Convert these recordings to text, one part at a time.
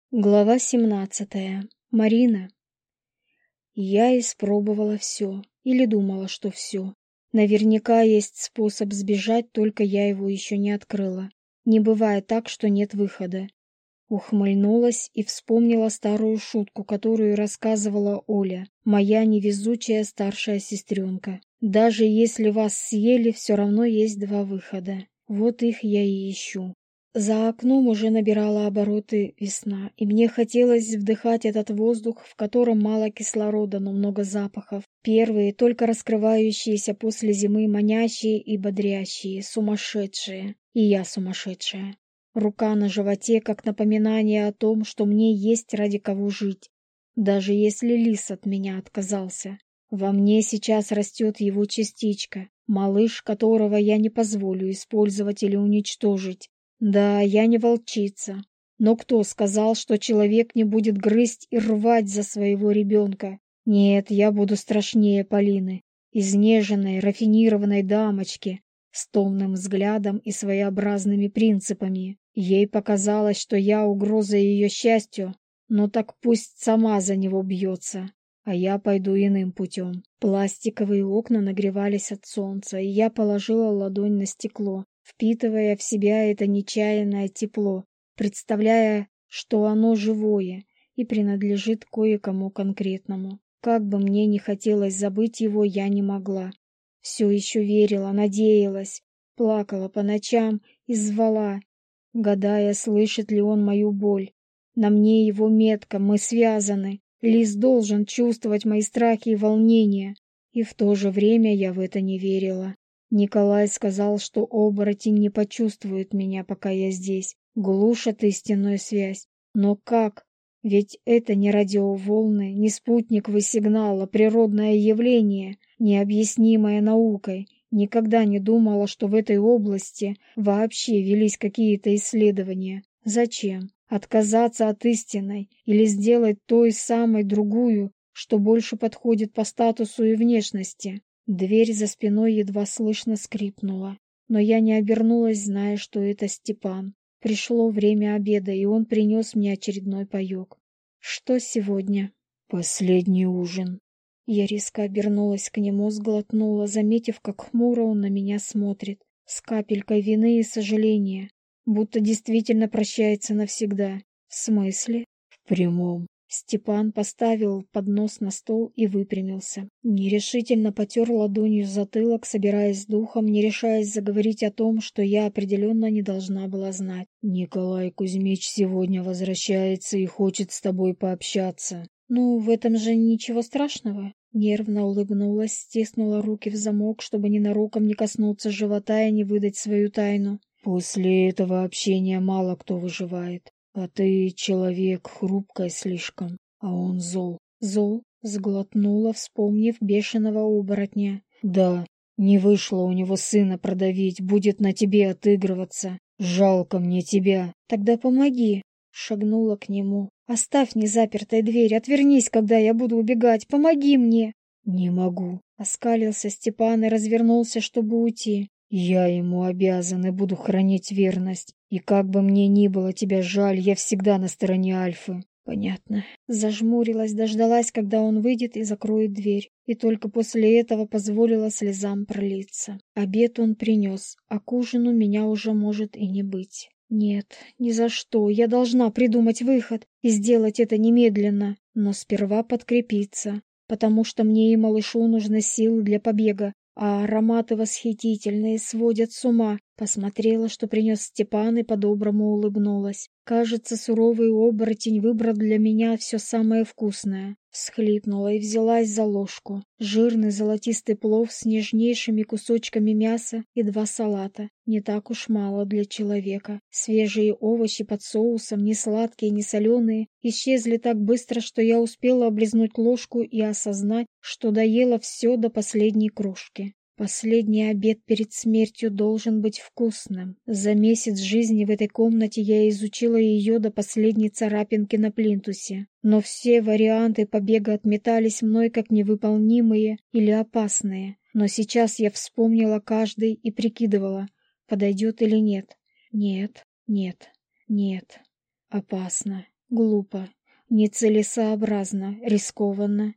Глава 17. Марина. Я испробовала все, или думала, что все. Наверняка есть способ сбежать, только я его еще не открыла. Не бывает так, что нет выхода. Ухмыльнулась и вспомнила старую шутку, которую рассказывала Оля, моя невезучая старшая сестренка. Даже если вас съели, все равно есть два выхода. Вот их я и ищу. За окном уже набирала обороты весна, и мне хотелось вдыхать этот воздух, в котором мало кислорода, но много запахов. Первые, только раскрывающиеся после зимы, манящие и бодрящие, сумасшедшие. И я сумасшедшая. Рука на животе, как напоминание о том, что мне есть ради кого жить. Даже если лис от меня отказался. Во мне сейчас растет его частичка, малыш, которого я не позволю использовать или уничтожить. Да, я не волчица, но кто сказал, что человек не будет грызть и рвать за своего ребенка? Нет, я буду страшнее Полины, изнеженной, рафинированной дамочки, с томным взглядом и своеобразными принципами. Ей показалось, что я угроза ее счастью, но так пусть сама за него бьется, а я пойду иным путем. Пластиковые окна нагревались от солнца, и я положила ладонь на стекло, впитывая в себя это нечаянное тепло, представляя, что оно живое и принадлежит кое-кому конкретному. Как бы мне ни хотелось забыть его, я не могла. Все еще верила, надеялась, плакала по ночам и звала, гадая, слышит ли он мою боль. На мне его метка, мы связаны. Лис должен чувствовать мои страхи и волнения. И в то же время я в это не верила. Николай сказал, что оборотень не почувствует меня, пока я здесь, глушат истинную связь. Но как? Ведь это не радиоволны, не спутниковый сигнал, а природное явление, необъяснимое наукой. Никогда не думала, что в этой области вообще велись какие-то исследования. Зачем? Отказаться от истинной или сделать той самой другую, что больше подходит по статусу и внешности? Дверь за спиной едва слышно скрипнула, но я не обернулась, зная, что это Степан. Пришло время обеда, и он принес мне очередной паёк. «Что сегодня?» «Последний ужин». Я резко обернулась к нему, сглотнула, заметив, как хмуро он на меня смотрит, с капелькой вины и сожаления, будто действительно прощается навсегда. «В смысле?» «В прямом». Степан поставил поднос на стол и выпрямился. Нерешительно потер ладонью затылок, собираясь с духом, не решаясь заговорить о том, что я определенно не должна была знать. «Николай Кузьмич сегодня возвращается и хочет с тобой пообщаться». «Ну, в этом же ничего страшного». Нервно улыбнулась, стиснула руки в замок, чтобы ненароком не коснуться живота и не выдать свою тайну. «После этого общения мало кто выживает. А ты человек хрупкой слишком, а он зол». «Зол?» — сглотнула, вспомнив бешеного оборотня. «Да, не вышло у него сына продавить, будет на тебе отыгрываться. Жалко мне тебя». «Тогда помоги», — шагнула к нему. «Оставь незапертой дверь, отвернись, когда я буду убегать, помоги мне». «Не могу», — оскалился Степан и развернулся, чтобы уйти. «Я ему обязан и буду хранить верность. И как бы мне ни было тебя жаль, я всегда на стороне Альфы». «Понятно». Зажмурилась, дождалась, когда он выйдет и закроет дверь. И только после этого позволила слезам пролиться. Обед он принес, а к ужину меня уже может и не быть. Нет, ни за что. Я должна придумать выход и сделать это немедленно. Но сперва подкрепиться, потому что мне и малышу нужны силы для побега. А ароматы восхитительные, сводят с ума. Посмотрела, что принес Степан, и по-доброму улыбнулась. Кажется, суровый оборотень выбрал для меня все самое вкусное. Всхлипнула и взялась за ложку. Жирный золотистый плов с нежнейшими кусочками мяса и 2 салата. Не так уж мало для человека. Свежие овощи под соусом, не сладкие, не соленые, исчезли так быстро, что я успела облизнуть ложку и осознать, что доела все до последней крошки. Последний обед перед смертью должен быть вкусным. За месяц жизни в этой комнате я изучила ее до последней царапинки на плинтусе. Но все варианты побега отметались мной как невыполнимые или опасные. Но сейчас я вспомнила каждый и прикидывала, подойдет или нет. Нет, нет, нет. Опасно. Глупо, нецелесообразно, рискованно.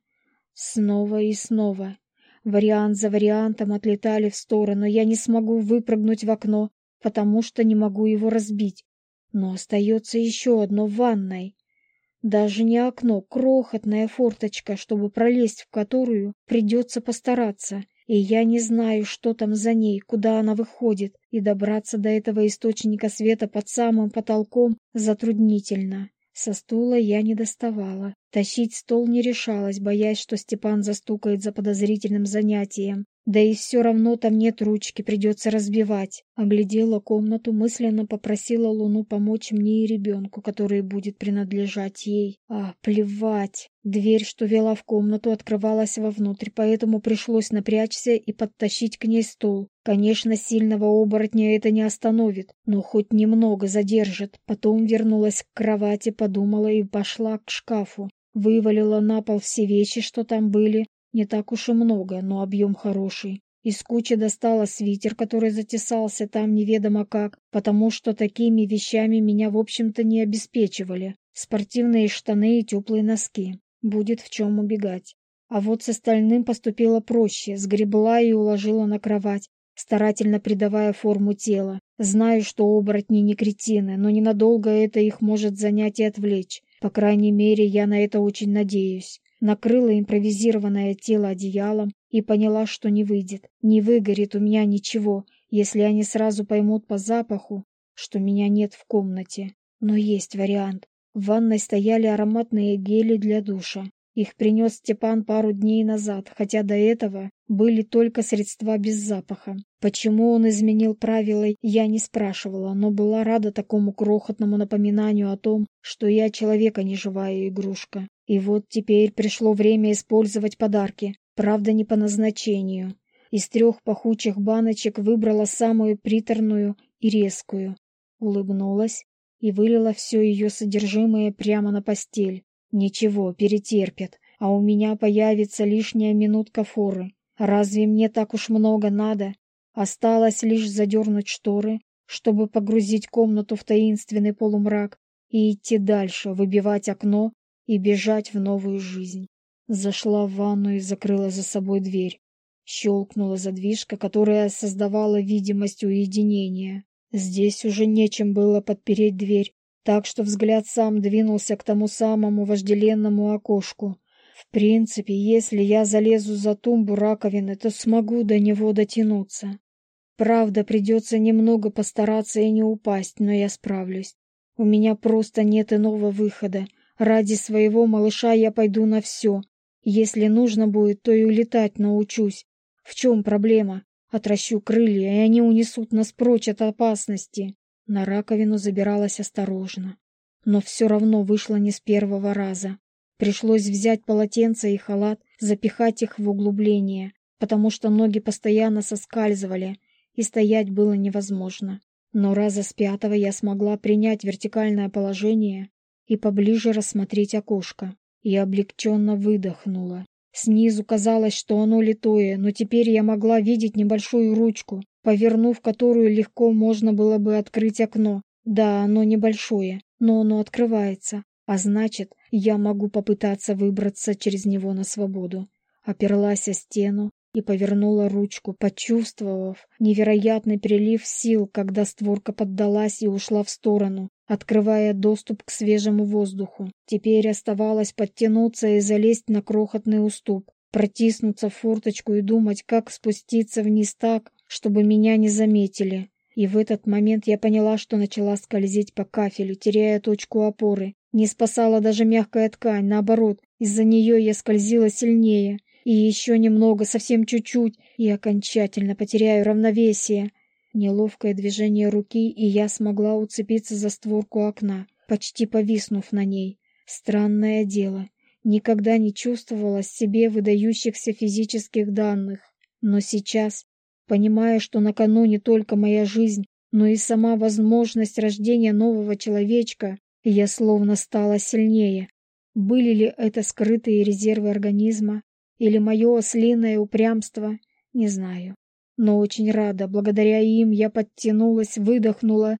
Снова и снова. Вариант за вариантом отлетали в сторону. Я не смогу выпрыгнуть в окно, потому что не могу его разбить. Но остается еще одно в ванной. Даже не окно, крохотная форточка, чтобы пролезть в которую придется постараться. И я не знаю, что там за ней, куда она выходит, и добраться до этого источника света под самым потолком затруднительно. Со стула я не доставала. Тащить стол не решалась, боясь, что Степан застукает за подозрительным занятием. Да и все равно там нет ручки, придется разбивать. Оглядела комнату, мысленно попросила Луну помочь мне и ребенку, который будет принадлежать ей. Плевать. Дверь, что вела в комнату, открывалась вовнутрь, поэтому пришлось напрячься и подтащить к ней стол. Конечно, сильного оборотня это не остановит, но хоть немного задержит. Потом вернулась к кровати, подумала и пошла к шкафу. Вывалила на пол все вещи, что там были. Не так уж и много, но объем хороший. Из кучи достала свитер, который затесался там неведомо как, потому что такими вещами меня, в общем-то, не обеспечивали. Спортивные штаны и теплые носки. Будет в чем убегать. А вот с остальным поступила проще, сгребла и уложила на кровать, старательно придавая форму тела. Знаю, что оборотни не кретины, но ненадолго это их может занять и отвлечь. По крайней мере, я на это очень надеюсь. Накрыла импровизированное тело одеялом и поняла, что не выйдет. Не выгорит у меня ничего, если они сразу поймут по запаху, что меня нет в комнате. Но есть вариант. В ванной стояли ароматные гели для душа. Их принес Степан пару дней назад, хотя до этого были только средства без запаха. Почему он изменил правила, я не спрашивала, но была рада такому крохотному напоминанию о том, что я человек, а не живая игрушка. И вот теперь пришло время использовать подарки, правда не по назначению. Из 3 пахучих баночек выбрала самую приторную и резкую. Улыбнулась и вылила все ее содержимое прямо на постель. Ничего, перетерпят, а у меня появится лишняя минутка форы. Разве мне так уж много надо? Осталось лишь задернуть шторы, чтобы погрузить комнату в таинственный полумрак и идти дальше, выбивать окно и бежать в новую жизнь. Зашла в ванну и закрыла за собой дверь. Щелкнула задвижка, которая создавала видимость уединения. Здесь уже нечем было подпереть дверь, так что взгляд сам двинулся к тому самому вожделенному окошку. В принципе, если я залезу за тумбу раковины, то смогу до него дотянуться. Правда, придется немного постараться и не упасть, но я справлюсь. У меня просто нет иного выхода. Ради своего малыша я пойду на все. Если нужно будет, то и улетать научусь. В чем проблема? Отращу крылья, и они унесут нас прочь от опасности. На раковину забиралась осторожно. Но все равно вышло не с первого раза. Пришлось взять полотенце и халат, запихать их в углубление, потому что ноги постоянно соскальзывали, и стоять было невозможно. Но раза с 5-го я смогла принять вертикальное положение и поближе рассмотреть окошко. И облегченно выдохнула. Снизу казалось, что оно литое, но теперь я могла видеть небольшую ручку, повернув которую легко можно было бы открыть окно. Да, оно небольшое, но оно открывается, а значит, я могу попытаться выбраться через него на свободу. Оперлась о стену и повернула ручку, почувствовав невероятный прилив сил, когда створка поддалась и ушла в сторону, открывая доступ к свежему воздуху. Теперь оставалось подтянуться и залезть на крохотный уступ, протиснуться в форточку и думать, как спуститься вниз так, чтобы меня не заметили. И в этот момент я поняла, что начала скользить по кафелю, теряя точку опоры. Не спасала даже мягкая ткань, наоборот, из-за нее я скользила сильнее. И еще немного, совсем чуть-чуть, и окончательно потеряю равновесие. Неловкое движение руки, и я смогла уцепиться за створку окна, почти повиснув на ней. Странное дело. Никогда не чувствовала в себе выдающихся физических данных. Но сейчас, понимая, что на кону не только моя жизнь, но и сама возможность рождения нового человечка, я словно стала сильнее. Были ли это скрытые резервы организма или мое ослиное упрямство, не знаю. Но очень рада, благодаря им я подтянулась, выдохнула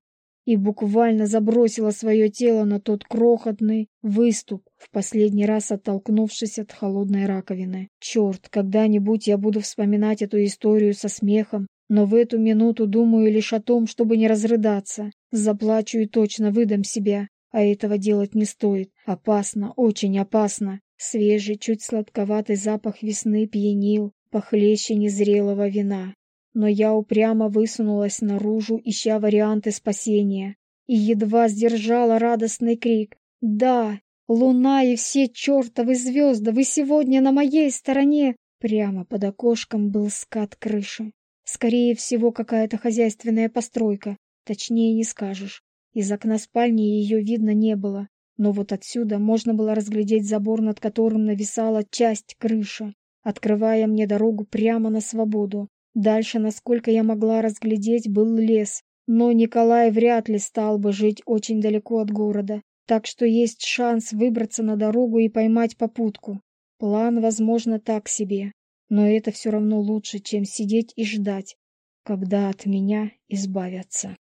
и буквально забросила свое тело на тот крохотный выступ, в последний раз оттолкнувшись от холодной раковины. Черт, когда-нибудь я буду вспоминать эту историю со смехом, но в эту минуту думаю лишь о том, чтобы не разрыдаться. Заплачу и точно выдам себя, а этого делать не стоит. Опасно, очень опасно. Свежий, чуть сладковатый запах весны пьянил, похлеще незрелого вина. Но я упрямо высунулась наружу, ища варианты спасения, и едва сдержала радостный крик. «Да, луна и все чертовы звезды, вы сегодня на моей стороне!» Прямо под окошком был скат крыши. Скорее всего, какая-то хозяйственная постройка, точнее не скажешь. Из окна спальни ее видно не было, но вот отсюда можно было разглядеть забор, над которым нависала часть крыши, открывая мне дорогу прямо на свободу. Дальше, насколько я могла разглядеть, был лес, но Николай вряд ли стал бы жить очень далеко от города, так что есть шанс выбраться на дорогу и поймать попутку. План, возможно, так себе, но это все равно лучше, чем сидеть и ждать, когда от меня избавятся.